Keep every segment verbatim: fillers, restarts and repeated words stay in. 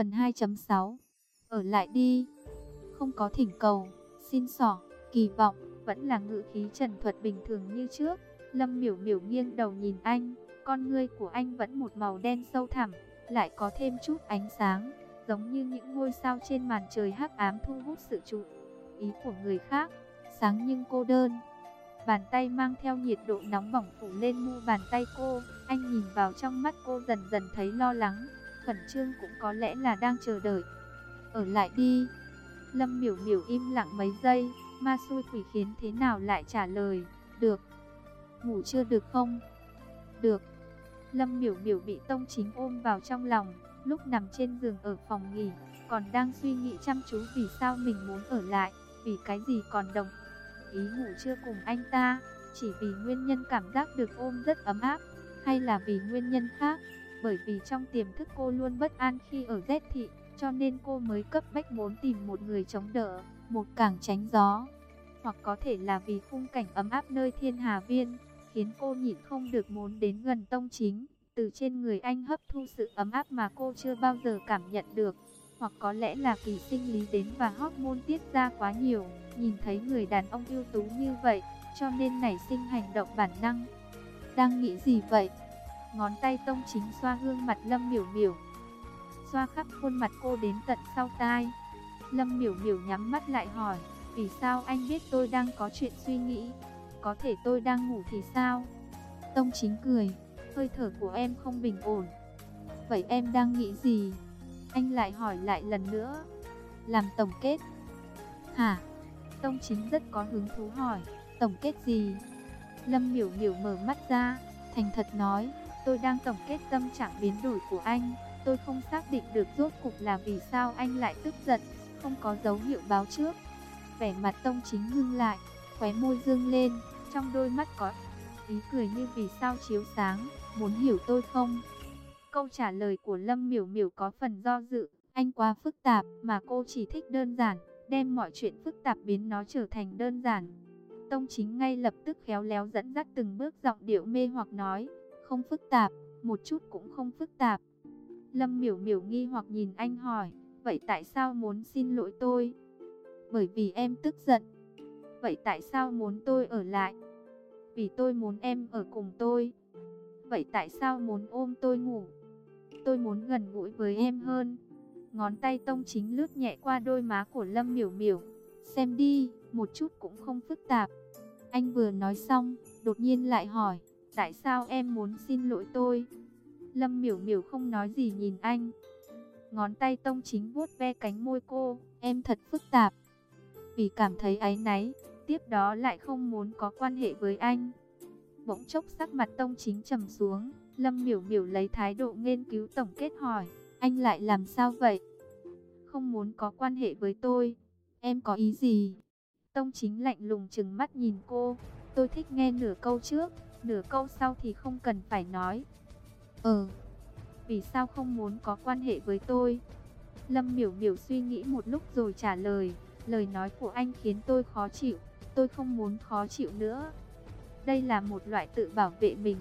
Phần hai chấm sáu. Ở lại đi. Không có thỉnh cầu, xin xỏ, kỳ vọng, vẫn là ngữ khí trần thuật bình thường như trước. Lâm Miểu Miểu nghiêng đầu nhìn anh, con ngươi của anh vẫn một màu đen sâu thẳm, lại có thêm chút ánh sáng, giống như những ngôi sao trên màn trời hắc ám thu hút sự chú ý của người khác, sáng nhưng cô đơn. Bàn tay mang theo nhiệt độ nóng bỏng phủ lên mu bàn tay cô, anh nhìn vào trong mắt cô dần dần thấy lo lắng, khẩn trương cũng có lẽ là đang chờ đợi. Ở lại đi. Lâm Miểu Miểu im lặng mấy giây, ma xui quỷ khiến thế nào lại trả lời, được. Ngủ chưa được không? Được. Lâm Miểu Miểu bị Tông Chính ôm vào trong lòng, lúc nằm trên giường ở phòng nghỉ, còn đang suy nghĩ chăm chú vì sao mình muốn ở lại, vì cái gì còn đồng ý ngủ trưa cùng anh ta, chỉ vì nguyên nhân cảm giác được ôm rất ấm áp, hay là vì nguyên nhân khác, bởi vì trong tiềm thức cô luôn bất an khi ở Z thị, cho nên cô mới cấp bách muốn tìm một người chống đỡ, một cảng tránh gió. Hoặc có thể là vì khung cảnh ấm áp nơi Thiên Hà Viên, khiến cô nhịn không được muốn đến gần Tông Chính, từ trên người anh hấp thu sự ấm áp mà cô chưa bao giờ cảm nhận được. Hoặc có lẽ là kỳ sinh lý đến và hormone tiết ra quá nhiều, nhìn thấy người đàn ông ưu tú như vậy, cho nên nảy sinh hành động bản năng. Đang nghĩ gì vậy? Ngón tay Tông Chính xoa gương mặt Lâm Miểu Miểu, xoa khắp khuôn mặt cô đến tận sau tai. Lâm Miểu Miểu nhắm mắt lại hỏi, vì sao anh biết tôi đang có chuyện suy nghĩ? Có thể tôi đang ngủ thì sao? Tông Chính cười, hơi thở của em không bình ổn. Vậy em đang nghĩ gì? Anh lại hỏi lại lần nữa. Làm tổng kết. Hả? Tông Chính rất có hứng thú hỏi, tổng kết gì? Lâm Miểu Miểu mở mắt ra, thành thật nói, tôi đang tổng kết tâm trạng biến đổi của anh. Tôi không xác định được rốt cục là vì sao anh lại tức giận, không có dấu hiệu báo trước. Vẻ mặt Tông Chính ngưng lại, khóe môi dương lên, trong đôi mắt có ý cười như vì sao chiếu sáng, muốn hiểu tôi không? Câu trả lời của Lâm Miểu Miểu có phần do dự, anh quá phức tạp mà cô chỉ thích đơn giản, đem mọi chuyện phức tạp biến nó trở thành đơn giản. Tông Chính ngay lập tức khéo léo dẫn dắt từng bước giọng điệu mê hoặc nói, không phức tạp, một chút cũng không phức tạp. Lâm Miểu Miểu nghi hoặc nhìn anh hỏi, vậy tại sao muốn xin lỗi tôi? Bởi vì em tức giận. Vậy tại sao muốn tôi ở lại? Vì tôi muốn em ở cùng tôi. Vậy tại sao muốn ôm tôi ngủ? Tôi muốn gần gũi với em hơn. Ngón tay Tông Chính lướt nhẹ qua đôi má của Lâm Miểu Miểu. Xem đi, một chút cũng không phức tạp. Anh vừa nói xong, đột nhiên lại hỏi, tại sao em muốn xin lỗi tôi? Lâm Miểu Miểu không nói gì nhìn anh. Ngón tay Tông Chính vuốt ve cánh môi cô, em thật phức tạp. Vì cảm thấy áy náy, tiếp đó lại không muốn có quan hệ với anh. Bỗng chốc sắc mặt Tông Chính trầm xuống, Lâm Miểu Miểu lấy thái độ nghiên cứu tổng kết hỏi, anh lại làm sao vậy? Không muốn có quan hệ với tôi, em có ý gì? Tông Chính lạnh lùng trừng mắt nhìn cô, tôi thích nghe nửa câu trước, nửa câu sau thì không cần phải nói. Ờ, vì sao không muốn có quan hệ với tôi? Lâm Miểu Miểu suy nghĩ một lúc rồi trả lời, lời nói của anh khiến tôi khó chịu, tôi không muốn khó chịu nữa. Đây là một loại tự bảo vệ mình.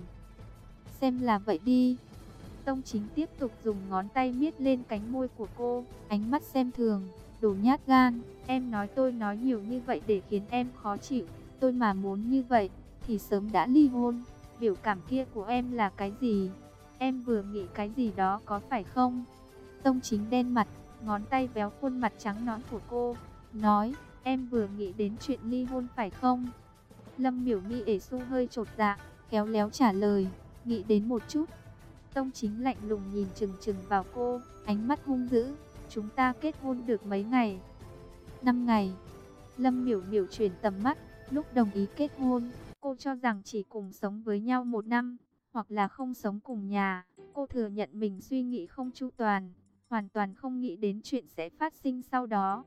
Xem là vậy đi. Tông Chính tiếp tục dùng ngón tay miết lên cánh môi của cô, ánh mắt xem thường, đồ nhát gan. Em nói tôi nói nhiều như vậy để khiến em khó chịu, tôi mà muốn như vậy thì sớm đã ly hôn. Biểu cảm kia của em là cái gì? Em vừa nghĩ cái gì đó có phải không? Tông Chính đen mặt, ngón tay véo khuôn mặt trắng nõn của cô, nói, em vừa nghĩ đến chuyện ly hôn phải không? Lâm Miểu Mi ể su hơi chột dạ, khéo léo trả lời, nghĩ đến một chút. Tông Chính lạnh lùng nhìn chừng chừng vào cô, ánh mắt hung dữ, chúng ta kết hôn được mấy ngày? Năm ngày. Lâm Miểu Miểu chuyển tầm mắt, lúc đồng ý kết hôn, cô cho rằng chỉ cùng sống với nhau một năm, hoặc là không sống cùng nhà. Cô thừa nhận mình suy nghĩ không chu toàn, hoàn toàn không nghĩ đến chuyện sẽ phát sinh sau đó.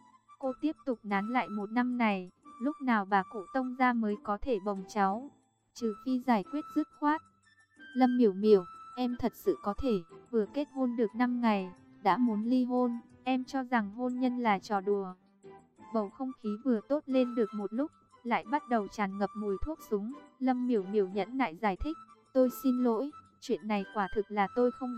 Cô tiếp tục nán lại một năm này, lúc nào bà cụ Tông ra mới có thể bồng cháu, trừ phi giải quyết dứt khoát. Lâm Miểu Miểu, em thật sự có thể vừa kết hôn được năm ngày, đã muốn ly hôn, em cho rằng hôn nhân là trò đùa. Bầu không khí vừa tốt lên được một lúc, lại bắt đầu tràn ngập mùi thuốc súng. Lâm Miểu Miểu nhẫn nại giải thích, tôi xin lỗi, chuyện này quả thực là tôi không đúng,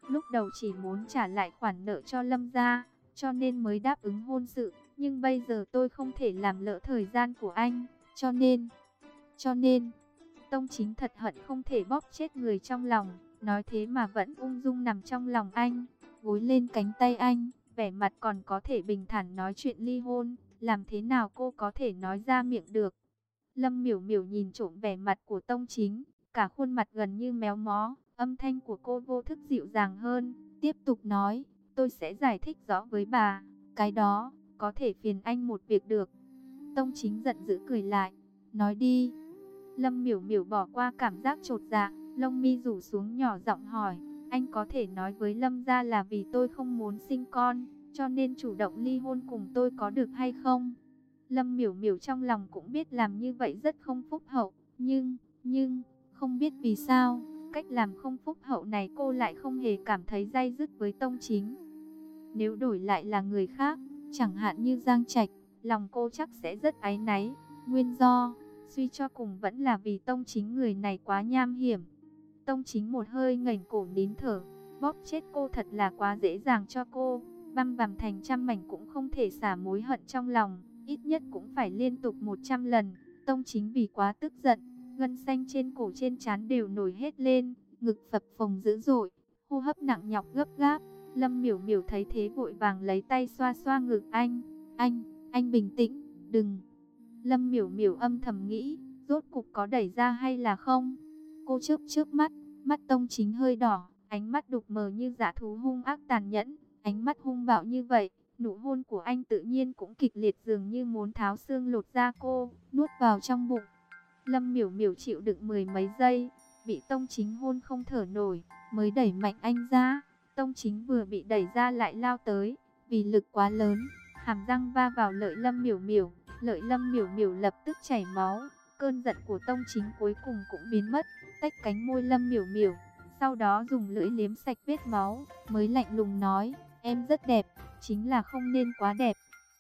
lúc đầu chỉ muốn trả lại khoản nợ cho Lâm gia, cho nên mới đáp ứng hôn sự, nhưng bây giờ tôi không thể làm lỡ thời gian của anh, cho nên, cho nên, Tông Chính thật hận không thể bóp chết người trong lòng, nói thế mà vẫn ung dung nằm trong lòng anh, gối lên cánh tay anh, vẻ mặt còn có thể bình thản nói chuyện ly hôn, làm thế nào cô có thể nói ra miệng được. Lâm Miểu Miểu nhìn trộm vẻ mặt của Tông Chính, cả khuôn mặt gần như méo mó, âm thanh của cô vô thức dịu dàng hơn, tiếp tục nói, tôi sẽ giải thích rõ với bà, cái đó, có thể phiền anh một việc được. Tông Chính giận dữ cười lại, nói đi. Lâm Miểu Miểu bỏ qua cảm giác chột dạ, lông mi rủ xuống nhỏ giọng hỏi, anh có thể nói với Lâm gia là vì tôi không muốn sinh con, cho nên chủ động ly hôn cùng tôi có được hay không? Lâm Miểu Miểu trong lòng cũng biết làm như vậy rất không phúc hậu, nhưng, nhưng, không biết vì sao, cách làm không phúc hậu này cô lại không hề cảm thấy day dứt với Tông Chính. Nếu đổi lại là người khác, chẳng hạn như Giang Trạch, lòng cô chắc sẽ rất áy náy, nguyên do, suy cho cùng vẫn là vì Tông Chính người này quá nham hiểm. Tông Chính một hơi ngẩng cổ nín thở, bóp chết cô thật là quá dễ dàng cho cô, băm vằm thành trăm mảnh cũng không thể xả mối hận trong lòng, ít nhất cũng phải liên tục một trăm lần. Tông Chính vì quá tức giận, gân xanh trên cổ trên trán đều nổi hết lên, ngực phập phồng dữ dội, hô hấp nặng nhọc gấp gáp. Lâm Miểu Miểu thấy thế vội vàng lấy tay xoa xoa ngực anh, anh, anh bình tĩnh, đừng. Lâm Miểu Miểu âm thầm nghĩ, rốt cục có đẩy ra hay là không? Cô chớp chớp mắt, mắt Tông Chính hơi đỏ, ánh mắt đục mờ như dã thú hung ác tàn nhẫn, ánh mắt hung bạo như vậy, nụ hôn của anh tự nhiên cũng kịch liệt dường như muốn tháo xương lột da cô, nuốt vào trong bụng. Lâm Miểu Miểu chịu đựng mười mấy giây, bị Tông Chính hôn không thở nổi, mới đẩy mạnh anh ra. Tông Chính vừa bị đẩy ra lại lao tới, vì lực quá lớn, hàm răng va vào lợi Lâm Miểu Miểu, lợi Lâm Miểu Miểu lập tức chảy máu. Cơn giận của Tông Chính cuối cùng cũng biến mất, tách cánh môi Lâm Miểu Miểu, sau đó dùng lưỡi liếm sạch vết máu, mới lạnh lùng nói, em rất đẹp, chính là không nên quá đẹp.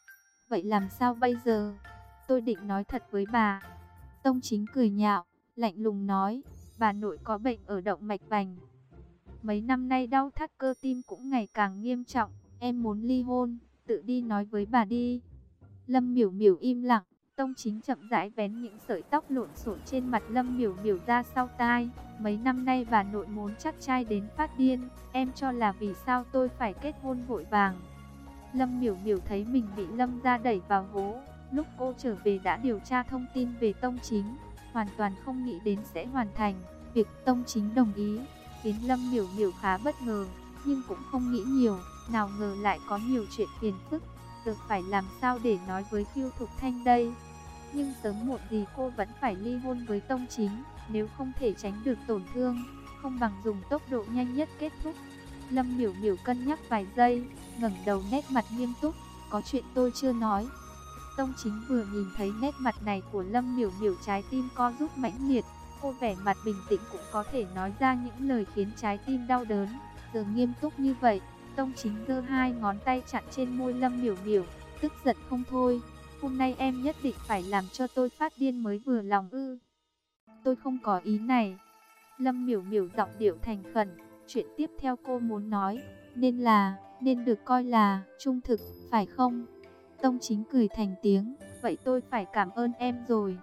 Vậy làm sao bây giờ? Tôi định nói thật với bà. Tông Chính cười nhạo, lạnh lùng nói, bà nội có bệnh ở động mạch vành. Mấy năm nay đau thắt cơ tim cũng ngày càng nghiêm trọng, em muốn ly hôn, tự đi nói với bà đi. Lâm Miểu Miểu im lặng, Tông Chính chậm rãi vén những sợi tóc lộn xộn trên mặt Lâm Miểu Miểu ra sau tai. Mấy năm nay bà nội muốn chắc trai đến phát điên, em cho là vì sao tôi phải kết hôn vội vàng. Lâm Miểu Miểu thấy mình bị Lâm gia đẩy vào hố, lúc cô trở về đã điều tra thông tin về Tông Chính, hoàn toàn không nghĩ đến sẽ hoàn thành. Việc Tông Chính đồng ý, khiến Lâm Miểu Miểu khá bất ngờ, nhưng cũng không nghĩ nhiều, nào ngờ lại có nhiều chuyện phiền phức, giờ phải làm sao để nói với Kiêu Thục Thanh đây. Nhưng sớm muộn gì cô vẫn phải ly hôn với Tông Chính, nếu không thể tránh được tổn thương, không bằng dùng tốc độ nhanh nhất kết thúc. Lâm Miểu Miểu cân nhắc vài giây, ngẩng đầu nét mặt nghiêm túc, có chuyện tôi chưa nói. Tông Chính vừa nhìn thấy nét mặt này của Lâm Miểu Miểu trái tim co rút mãnh liệt, cô vẻ mặt bình tĩnh cũng có thể nói ra những lời khiến trái tim đau đớn. Giờ nghiêm túc như vậy, Tông Chính giơ hai ngón tay chặn trên môi Lâm Miểu Miểu, tức giận không thôi. Hôm nay em nhất định phải làm cho tôi phát điên mới vừa lòng ư? Tôi không có ý này. Lâm Miểu Miểu giọng điệu thành khẩn, chuyện tiếp theo cô muốn nói, nên là, nên được coi là trung thực, phải không? Tông Chính cười thành tiếng, vậy tôi phải cảm ơn em rồi.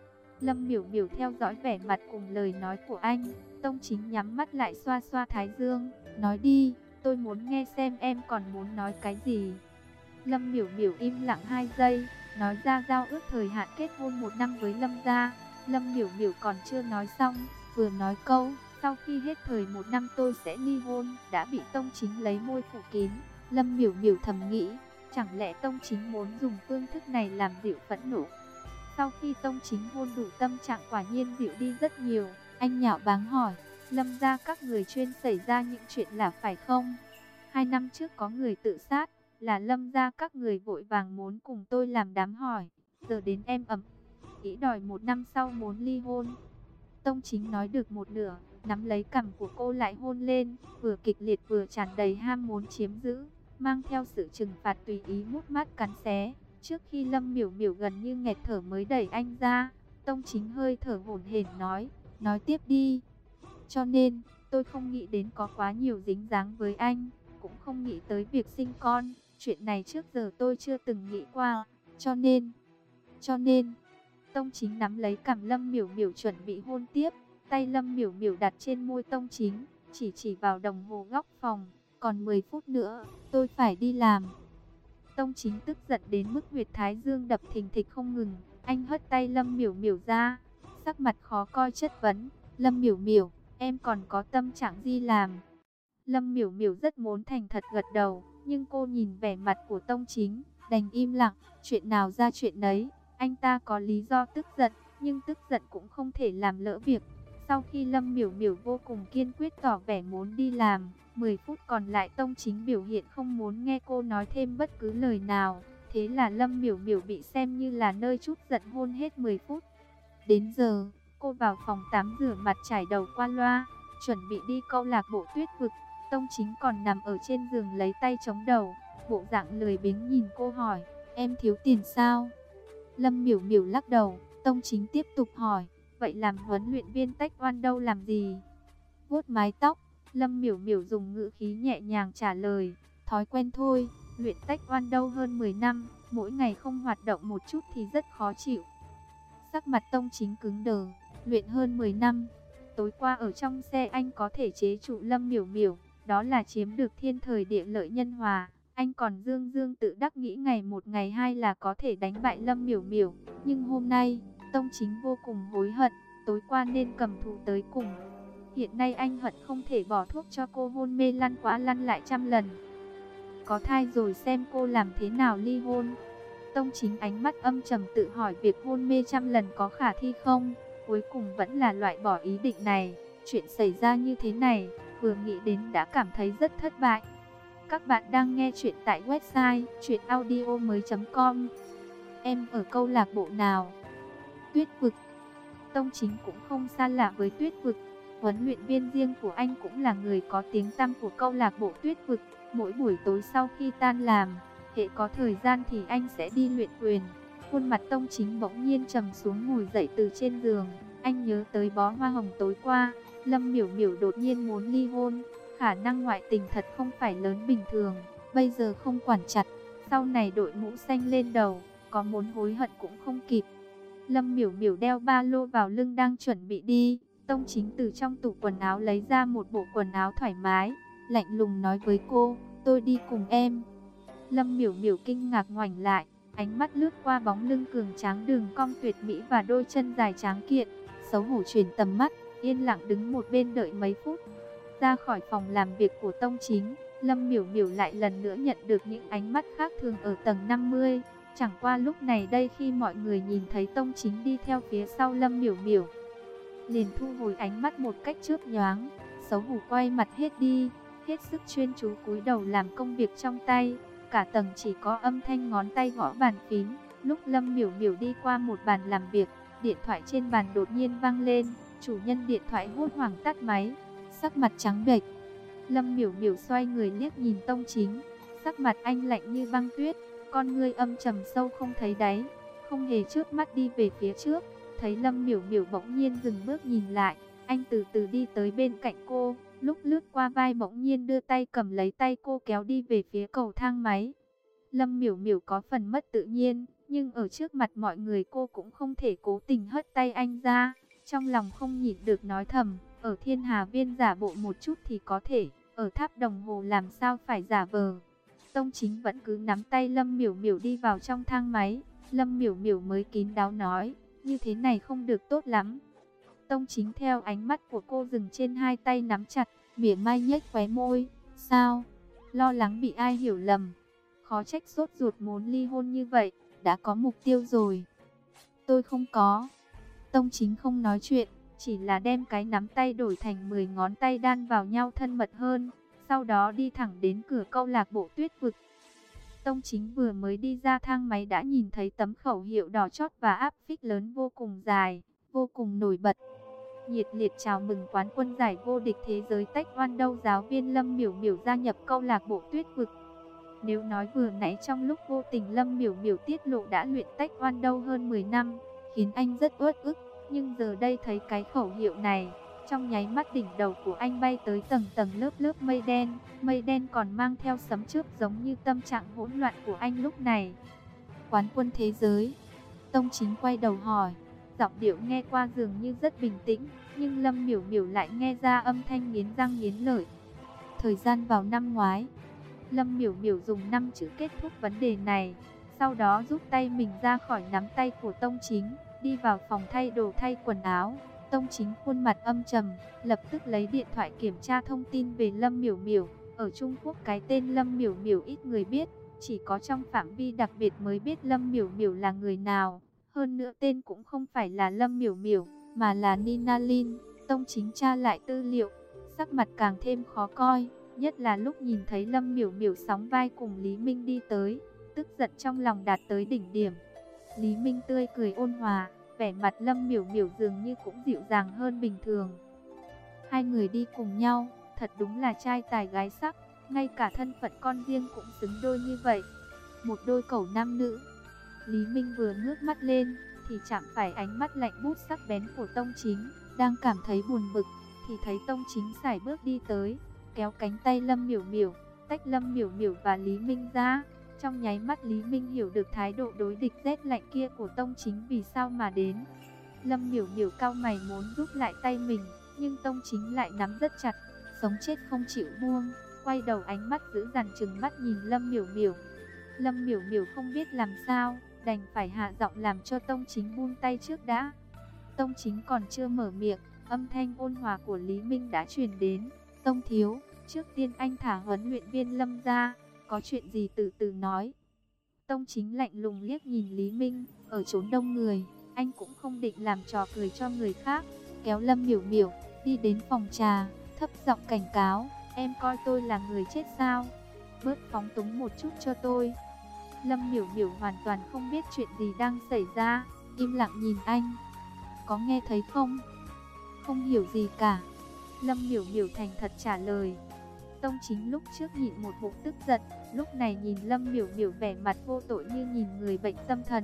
Lâm Miểu Miểu theo dõi vẻ mặt cùng lời nói của anh, Tông Chính nhắm mắt lại xoa xoa thái dương, nói đi, tôi muốn nghe xem em còn muốn nói cái gì. Lâm Miểu Miểu im lặng hai giây, nói ra giao ước thời hạn kết hôn một năm với Lâm gia. Lâm Miểu Miểu còn chưa nói xong, vừa nói câu, sau khi hết thời một năm tôi sẽ ly hôn, đã bị Tông Chính lấy môi phủ kín. Lâm Miểu Miểu thầm nghĩ, chẳng lẽ Tông Chính muốn dùng phương thức này làm dịu phẫn nộ? Sau khi Tông Chính hôn đủ, tâm trạng quả nhiên dịu đi rất nhiều. Anh nhạo báng hỏi, Lâm gia các người chuyên xảy ra những chuyện là phải không? Hai năm trước có người tự sát, là Lâm gia các người vội vàng muốn cùng tôi làm đám hỏi. Giờ đến em ấm ý đòi một năm sau muốn ly hôn. Tông Chính nói được một nửa, nắm lấy cằm của cô lại hôn lên, vừa kịch liệt vừa tràn đầy ham muốn chiếm giữ, mang theo sự trừng phạt tùy ý mút mát cắn xé. Trước khi Lâm Miểu Miểu gần như nghẹt thở mới đẩy anh ra, Tông Chính hơi thở hổn hển nói, nói tiếp đi. Cho nên, Tôi không nghĩ đến có quá nhiều dính dáng với anh, cũng không nghĩ tới việc sinh con. Chuyện này trước giờ tôi chưa từng nghĩ qua, cho nên, cho nên, Tông Chính nắm lấy cằm Lâm Miểu Miểu chuẩn bị hôn tiếp, tay Lâm Miểu Miểu đặt trên môi Tông Chính, chỉ chỉ vào đồng hồ góc phòng, còn mười phút nữa, tôi phải đi làm. Tông Chính tức giận đến mức huyệt thái dương đập thình thịch không ngừng, anh hất tay Lâm Miểu Miểu ra, sắc mặt khó coi chất vấn, Lâm Miểu Miểu, em còn có tâm trạng gì làm? Lâm Miểu Miểu rất muốn thành thật gật đầu, nhưng cô nhìn vẻ mặt của Tông Chính, đành im lặng, chuyện nào ra chuyện nấy, anh ta có lý do tức giận, nhưng tức giận cũng không thể làm lỡ việc. Sau khi Lâm Miểu Miểu vô cùng kiên quyết tỏ vẻ muốn đi làm, mười phút còn lại Tông Chính biểu hiện không muốn nghe cô nói thêm bất cứ lời nào, thế là Lâm Miểu Miểu bị xem như là nơi trút giận hôn hết mười phút. Đến giờ, cô vào phòng tắm rửa mặt trải đầu qua loa, chuẩn bị đi câu lạc bộ tuyết vực. Tông Chính còn nằm ở trên giường lấy tay chống đầu, bộ dạng lười biếng nhìn cô hỏi, em thiếu tiền sao? Lâm Miểu Miểu lắc đầu, Tông Chính tiếp tục hỏi, vậy làm huấn luyện viên taekwondo làm gì? Vuốt mái tóc, Lâm Miểu Miểu dùng ngữ khí nhẹ nhàng trả lời, thói quen thôi, luyện taekwondo hơn mười năm, mỗi ngày không hoạt động một chút thì rất khó chịu. Sắc mặt Tông Chính cứng đờ, luyện hơn mười năm, tối qua ở trong xe anh có thể chế trụ Lâm Miểu Miểu, đó là chiếm được thiên thời địa lợi nhân hòa. Anh còn dương dương tự đắc nghĩ ngày một ngày hai là có thể đánh bại Lâm Miểu Miểu. Nhưng hôm nay, Tông Chính vô cùng hối hận, tối qua nên cầm thú tới cùng. Hiện nay anh hận không thể bỏ thuốc cho cô hôn mê lăn qua lăn lại trăm lần. Có thai rồi xem cô làm thế nào ly hôn. Tông Chính ánh mắt âm trầm tự hỏi việc hôn mê trăm lần có khả thi không. Cuối cùng vẫn là loại bỏ ý định này. Chuyện xảy ra như thế này, vừa nghĩ đến đã cảm thấy rất thất bại. Các bạn đang nghe chuyện tại website truyện audio mới chấm com. Em ở câu lạc bộ nào? Tuyết vực. Tông Chính cũng không xa lạ với tuyết vực. Huấn luyện viên riêng của anh cũng là người có tiếng tăm của câu lạc bộ tuyết vực. Mỗi buổi tối sau khi tan làm, hễ có thời gian thì anh sẽ đi luyện quyền. Khuôn mặt Tông Chính bỗng nhiên trầm xuống ngồi dậy từ trên giường. Anh nhớ tới bó hoa hồng tối qua. Lâm Miểu Miểu đột nhiên muốn ly hôn. Khả năng ngoại tình thật không phải lớn bình thường. Bây giờ không quản chặt, sau này đội mũ xanh lên đầu, có muốn hối hận cũng không kịp. Lâm Miểu Miểu đeo ba lô vào lưng đang chuẩn bị đi. Tông Chính từ trong tủ quần áo lấy ra một bộ quần áo thoải mái, lạnh lùng nói với cô, tôi đi cùng em. Lâm Miểu Miểu kinh ngạc ngoảnh lại, ánh mắt lướt qua bóng lưng cường tráng đường cong tuyệt mỹ và đôi chân dài tráng kiện, xấu hổ chuyển tầm mắt, yên lặng đứng một bên đợi mấy phút. Ra khỏi phòng làm việc của Tông Chính, Lâm Miểu Miểu lại lần nữa nhận được những ánh mắt khác thường ở tầng năm mươi. Chẳng qua lúc này đây khi mọi người nhìn thấy Tông Chính đi theo phía sau Lâm Miểu Miểu, liền thu hồi ánh mắt một cách chớp nhoáng, xấu hổ quay mặt hết đi, hết sức chuyên chú cúi đầu làm công việc trong tay. Cả tầng chỉ có âm thanh ngón tay gõ bàn phím. Lúc Lâm Miểu Miểu đi qua một bàn làm việc, điện thoại trên bàn đột nhiên vang lên, chủ nhân điện thoại hốt hoảng tắt máy, sắc mặt trắng bệch. Lâm Miểu Miểu xoay người liếc nhìn Tông Chính, sắc mặt anh lạnh như băng tuyết, con ngươi âm trầm sâu không thấy đáy, không hề chớp mắt đi về phía trước. Thấy Lâm Miểu Miểu bỗng nhiên dừng bước nhìn lại, anh từ từ đi tới bên cạnh cô, lúc lướt qua vai bỗng nhiên đưa tay cầm lấy tay cô kéo đi về phía cầu thang máy. Lâm Miểu Miểu có phần mất tự nhiên, nhưng ở trước mặt mọi người cô cũng không thể cố tình hất tay anh ra, trong lòng không nhịn được nói thầm, ở Thiên Hà Viên giả bộ một chút thì có thể, ở Tháp Đồng Hồ làm sao phải giả vờ. Tông Chính vẫn cứ nắm tay Lâm Miểu Miểu đi vào trong thang máy. Lâm Miểu Miểu mới kín đáo nói, như thế này không được tốt lắm. Tông Chính theo ánh mắt của cô dừng trên hai tay nắm chặt, mỉa mai nhếch khóe môi, sao? Lo lắng bị ai hiểu lầm. Khó trách sốt ruột muốn ly hôn như vậy, đã có mục tiêu rồi. Tôi không có. Tông Chính không nói chuyện, chỉ là đem cái nắm tay đổi thành mười ngón tay đan vào nhau thân mật hơn, sau đó đi thẳng đến cửa câu lạc bộ tuyết vực. Tông Chính vừa mới đi ra thang máy đã nhìn thấy tấm khẩu hiệu đỏ chót và áp phích lớn vô cùng dài, vô cùng nổi bật. Nhiệt liệt chào mừng quán quân giải vô địch thế giới Taekwondo giáo viên Lâm Miểu Miểu gia nhập câu lạc bộ tuyết vực. Nếu nói vừa nãy trong lúc vô tình Lâm Miểu Miểu tiết lộ đã luyện Taekwondo hơn mười năm, khiến anh rất uất ức, nhưng giờ đây thấy cái khẩu hiệu này, Trong nháy mắt đỉnh đầu của anh bay tới tầng tầng lớp lớp mây đen, mây đen còn mang theo sấm chớp giống như tâm trạng hỗn loạn của anh lúc này. Quán quân thế giới. Tông Chính quay đầu hỏi, giọng điệu nghe qua dường như rất bình tĩnh, nhưng Lâm Miểu Miểu lại nghe ra âm thanh nghiến răng nghiến lợi. Thời gian vào năm ngoái. Lâm Miểu Miểu dùng năm chữ kết thúc vấn đề này, sau đó rút tay mình ra khỏi nắm tay của Tông Chính, đi vào phòng thay đồ thay quần áo. Tông Chính khuôn mặt âm trầm, lập tức lấy điện thoại kiểm tra thông tin về Lâm Miểu Miểu. Ở Trung Quốc cái tên Lâm Miểu Miểu ít người biết, chỉ có trong phạm vi đặc biệt mới biết Lâm Miểu Miểu là người nào. Hơn nữa tên cũng không phải là Lâm Miểu Miểu, mà là Nina Lin. Tông Chính tra lại tư liệu, sắc mặt càng thêm khó coi, nhất là lúc nhìn thấy Lâm Miểu Miểu sóng vai cùng Lý Minh đi tới, tức giận trong lòng đạt tới đỉnh điểm. Lý Minh tươi cười ôn hòa, vẻ mặt Lâm Miểu Miểu dường như cũng dịu dàng hơn bình thường. Hai người đi cùng nhau, thật đúng là trai tài gái sắc, ngay cả thân phận con riêng cũng xứng đôi như vậy. Một đôi cẩu nam nữ. Lý Minh vừa ngước mắt lên, thì chạm phải ánh mắt lạnh buốt sắc bén của Tông Chính, đang cảm thấy buồn bực, thì thấy Tông Chính sải bước đi tới, kéo cánh tay Lâm Miểu Miểu, tách Lâm Miểu Miểu và Lý Minh ra. Trong nháy mắt Lý Minh hiểu được thái độ đối địch rét lạnh kia của Tông Chính vì sao mà đến. Lâm Miểu Miểu cau mày muốn rút lại tay mình, nhưng Tông Chính lại nắm rất chặt, sống chết không chịu buông, quay đầu ánh mắt dữ dằn trừng mắt nhìn Lâm Miểu Miểu. Lâm Miểu Miểu không biết làm sao, đành phải hạ giọng làm cho Tông Chính buông tay trước đã. Tông Chính còn chưa mở miệng, âm thanh ôn hòa của Lý Minh đã truyền đến. Tông thiếu, trước tiên anh thả huấn luyện viên Lâm ra, có chuyện gì từ từ nói. Tông Chính lạnh lùng liếc nhìn Lý Minh, ở chốn đông người, anh cũng không định làm trò cười cho người khác, kéo Lâm Miểu Miểu đi đến phòng trà, thấp giọng cảnh cáo, em coi tôi là người chết sao? Bớt phóng túng một chút cho tôi. Lâm Miểu Miểu hoàn toàn không biết chuyện gì đang xảy ra, im lặng nhìn anh. Có nghe thấy không? Không hiểu gì cả. Lâm Miểu Miểu thành thật trả lời. Tông Chính lúc trước nhịn một bụng tức giận, lúc này nhìn Lâm Miểu Miểu vẻ mặt vô tội như nhìn người bệnh tâm thần,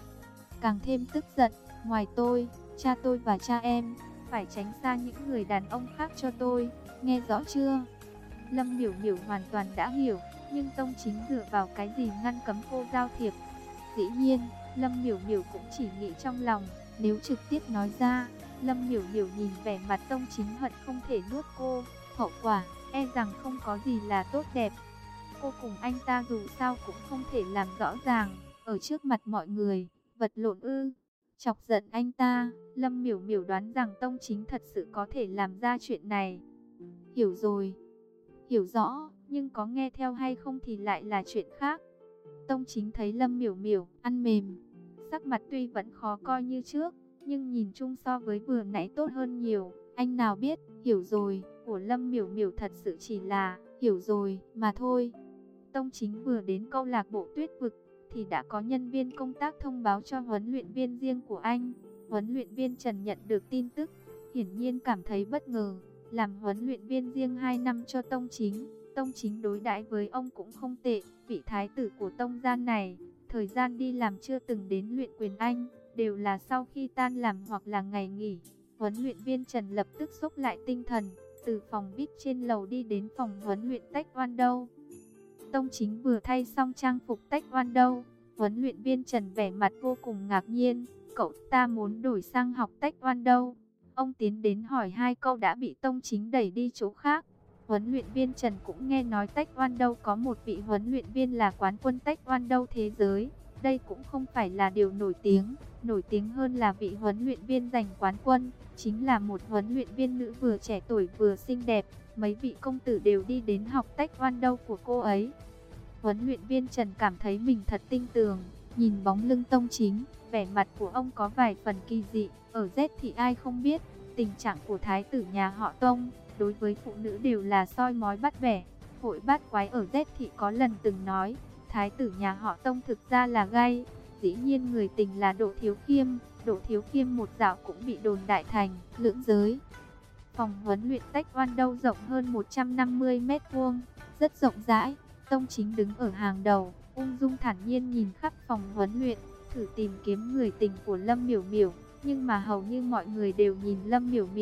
càng thêm tức giận. Ngoài tôi, cha tôi và cha em, phải tránh xa những người đàn ông khác cho tôi, nghe rõ chưa? Lâm Miểu Miểu hoàn toàn đã hiểu, nhưng Tông Chính dựa vào cái gì ngăn cấm cô giao thiệp? Dĩ nhiên, Lâm Miểu Miểu cũng chỉ nghĩ trong lòng, nếu trực tiếp nói ra, Lâm Miểu Miểu nhìn vẻ mặt Tông Chính hận không thể nuốt cô, hậu quả e rằng không có gì là tốt đẹp. Cô cùng anh ta dù sao cũng không thể làm rõ ràng, ở trước mặt mọi người, vật lộn ư? Chọc giận anh ta, Lâm Miểu Miểu đoán rằng Tông Chính thật sự có thể làm ra chuyện này. Hiểu rồi, hiểu rõ, nhưng có nghe theo hay không thì lại là chuyện khác. Tông Chính thấy Lâm Miểu Miểu ăn mềm, sắc mặt tuy vẫn khó coi như trước, nhưng nhìn chung so với vừa nãy tốt hơn nhiều. Anh nào biết, hiểu rồi, của Lâm Miểu Miểu thật sự chỉ là hiểu rồi mà thôi. Tông Chính vừa đến câu lạc bộ Tuyết Vực, thì đã có nhân viên công tác thông báo cho huấn luyện viên riêng của anh. Huấn luyện viên Trần nhận được tin tức, hiển nhiên cảm thấy bất ngờ, làm huấn luyện viên riêng hai năm cho Tông Chính. Tông Chính đối đãi với ông cũng không tệ, vị thái tử của Tông gia này, thời gian đi làm chưa từng đến luyện quyền Anh, đều là sau khi tan làm hoặc là ngày nghỉ. Huấn luyện viên Trần lập tức xốc lại tinh thần, từ phòng vê i pê trên lầu đi đến phòng huấn luyện Taekwondo. Tông Chính vừa thay xong trang phục Taekwondo, huấn luyện viên Trần vẻ mặt vô cùng ngạc nhiên, cậu ta muốn đổi sang học Taekwondo. Ông tiến đến hỏi hai câu đã bị Tông Chính đẩy đi chỗ khác. Huấn luyện viên Trần cũng nghe nói Taekwondo có một vị huấn luyện viên là quán quân Taekwondo thế giới. Đây cũng không phải là điều nổi tiếng, nổi tiếng hơn là vị huấn luyện viên giành quán quân, chính là một huấn luyện viên nữ vừa trẻ tuổi vừa xinh đẹp. Mấy vị công tử đều đi đến học Taekwondo của cô ấy. Huấn luyện viên Trần cảm thấy mình thật tinh tường, nhìn bóng lưng Tông Chính, vẻ mặt của ông có vài phần kỳ dị. Ở Z thì ai không biết, tình trạng của thái tử nhà họ Tông, đối với phụ nữ đều là soi mói bắt bẻ. Hội bát quái ở Z thì có lần từng nói, thái tử nhà họ Tông thực ra là gay. Dĩ nhiên người tình là Đỗ Thiếu Khiêm, Đỗ Thiếu Khiêm một dạo cũng bị đồn đại thành lưỡng giới. Phòng huấn luyện Taekwondo rộng hơn một trăm năm mươi mét vuông, rất rộng rãi. Tông Chính đứng ở hàng đầu, ung dung thản nhiên nhìn khắp phòng huấn luyện, thử tìm kiếm người tình của Lâm Miểu Miểu, nhưng mà hầu như mọi người đều nhìn Lâm Miểu Miểu.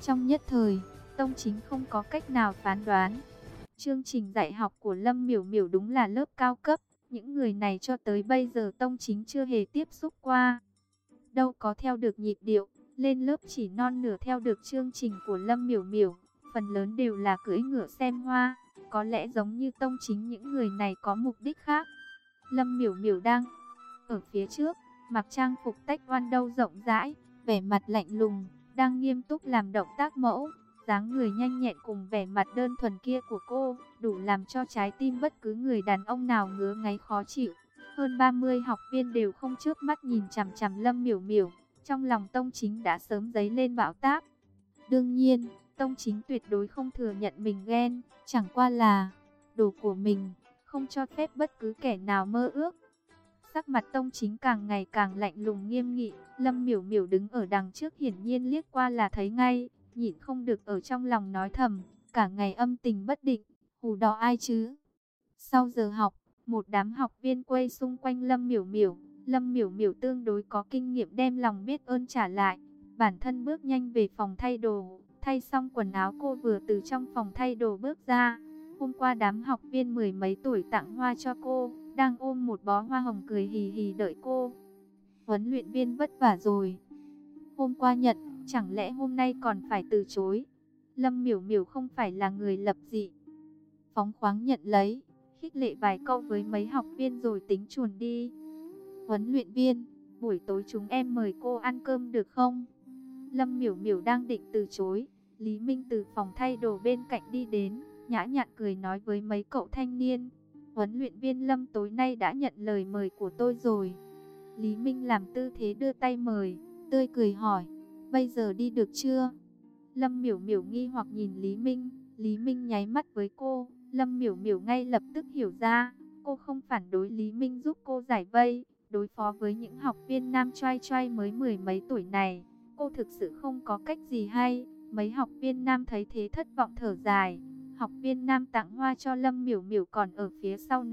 Trong nhất thời, Tông Chính không có cách nào phán đoán. Chương trình dạy học của Lâm Miểu Miểu đúng là lớp cao cấp, những người này cho tới bây giờ Tông Chính chưa hề tiếp xúc qua. Đâu có theo được nhịp điệu, lên lớp chỉ non nửa theo được chương trình của Lâm Miểu Miểu, phần lớn đều là cưỡi ngựa xem hoa, có lẽ giống như Tông Chính những người này có mục đích khác. Lâm Miểu Miểu đang ở phía trước, mặc trang phục tách oan đâu rộng rãi, vẻ mặt lạnh lùng, đang nghiêm túc làm động tác mẫu. Dáng người nhanh nhẹn cùng vẻ mặt đơn thuần kia của cô, đủ làm cho trái tim bất cứ người đàn ông nào ngứa ngáy khó chịu. Hơn ba mươi học viên đều không chớp mắt nhìn chằm chằm Lâm Miểu Miểu, trong lòng Tông Chính đã sớm dấy lên bão táp. Đương nhiên, Tông Chính tuyệt đối không thừa nhận mình ghen, chẳng qua là đồ của mình, không cho phép bất cứ kẻ nào mơ ước. Sắc mặt Tông Chính càng ngày càng lạnh lùng nghiêm nghị, Lâm Miểu Miểu đứng ở đằng trước hiển nhiên liếc qua là thấy ngay, nhịn không được ở trong lòng nói thầm, cả ngày âm tình bất định, hù đỏ ai chứ. Sau giờ học, một đám học viên quay xung quanh Lâm Miểu Miểu, Lâm Miểu Miểu tương đối có kinh nghiệm đem lòng biết ơn trả lại, bản thân bước nhanh về phòng thay đồ, thay xong quần áo cô vừa từ trong phòng thay đồ bước ra. Hôm qua đám học viên mười mấy tuổi tặng hoa cho cô, đang ôm một bó hoa hồng cười hì hì đợi cô. Huấn luyện viên vất vả rồi. Hôm qua nhận, chẳng lẽ hôm nay còn phải từ chối? Lâm Miểu Miểu không phải là người lập dị, phóng khoáng nhận lấy, khích lệ vài câu với mấy học viên rồi tính chuồn đi. Huấn luyện viên, buổi tối chúng em mời cô ăn cơm được không? Lâm Miểu Miểu đang định từ chối, Lý Minh từ phòng thay đồ bên cạnh đi đến, nhã nhặn cười nói với mấy cậu thanh niên. Huấn luyện viên Lâm tối nay đã nhận lời mời của tôi rồi. Lý Minh làm tư thế đưa tay mời, tươi cười hỏi, bây giờ đi được chưa? Lâm Miểu Miểu nghi hoặc nhìn Lý Minh, Lý Minh nháy mắt với cô, Lâm Miểu Miểu ngay lập tức hiểu ra, cô không phản đối Lý Minh giúp cô giải vây, đối phó với những học viên nam choai choai mới mười mấy tuổi này, cô thực sự không có cách gì hay. Mấy học viên nam thấy thế thất vọng thở dài. Học viên nam tặng hoa cho Lâm Miểu Miểu còn ở phía sau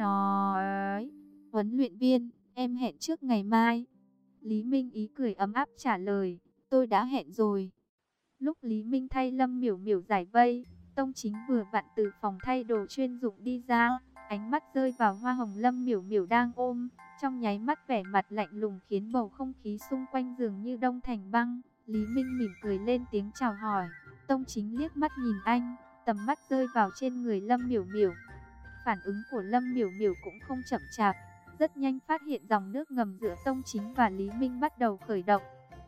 nói, huấn luyện viên, em hẹn trước ngày mai. Lý Minh ý cười ấm áp trả lời, tôi đã hẹn rồi. Lúc Lý Minh thay Lâm Miểu Miểu giải vây, Tông Chính vừa vặn từ phòng thay đồ chuyên dụng đi ra, ánh mắt rơi vào hoa hồng Lâm Miểu Miểu đang ôm, trong nháy mắt vẻ mặt lạnh lùng khiến bầu không khí xung quanh dường như đông thành băng. Lý Minh mỉm cười lên tiếng chào hỏi, Tông Chính liếc mắt nhìn anh, tầm mắt rơi vào trên người Lâm Miểu Miểu. Phản ứng của Lâm Miểu Miểu cũng không chậm chạp, rất nhanh phát hiện dòng nước ngầm giữa Tông Chính và Lý Minh bắt đầu khởi động.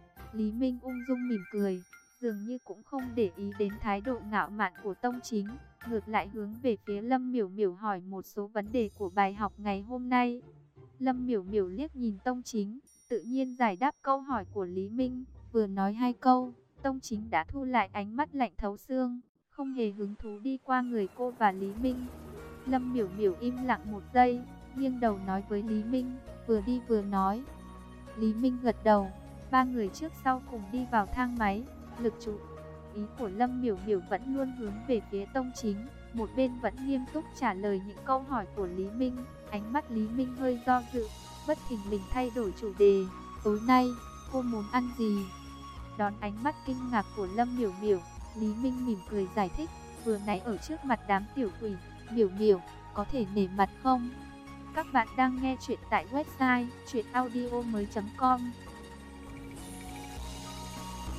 Lý Minh ung dung mỉm cười, dường như cũng không để ý đến thái độ ngạo mạn của Tông Chính, ngược lại hướng về phía Lâm Miểu Miểu hỏi một số vấn đề của bài học ngày hôm nay. Lâm Miểu Miểu liếc nhìn Tông Chính, tự nhiên giải đáp câu hỏi của Lý Minh, vừa nói hai câu, Tông Chính đã thu lại ánh mắt lạnh thấu xương, không hề hứng thú đi qua người cô và Lý Minh. Lâm Miểu Miểu im lặng một giây, nghiêng đầu nói với Lý Minh, vừa đi vừa nói. Lý Minh gật đầu, ba người trước sau cùng đi vào thang máy, lực chú ý của Lâm Miểu Miểu vẫn luôn hướng về phía Tông Chính, một bên vẫn nghiêm túc trả lời những câu hỏi của Lý Minh. Ánh mắt Lý Minh hơi do dự, bất thình lình thay đổi chủ đề, tối nay cô muốn ăn gì? Đón ánh mắt kinh ngạc của Lâm Miểu Miểu, Lý Minh mỉm cười giải thích, vừa nãy ở trước mặt đám tiểu quỷ, Miểu Miểu, có thể nể mặt không? Các bạn đang nghe chuyện tại website truyện audio mới chấm com.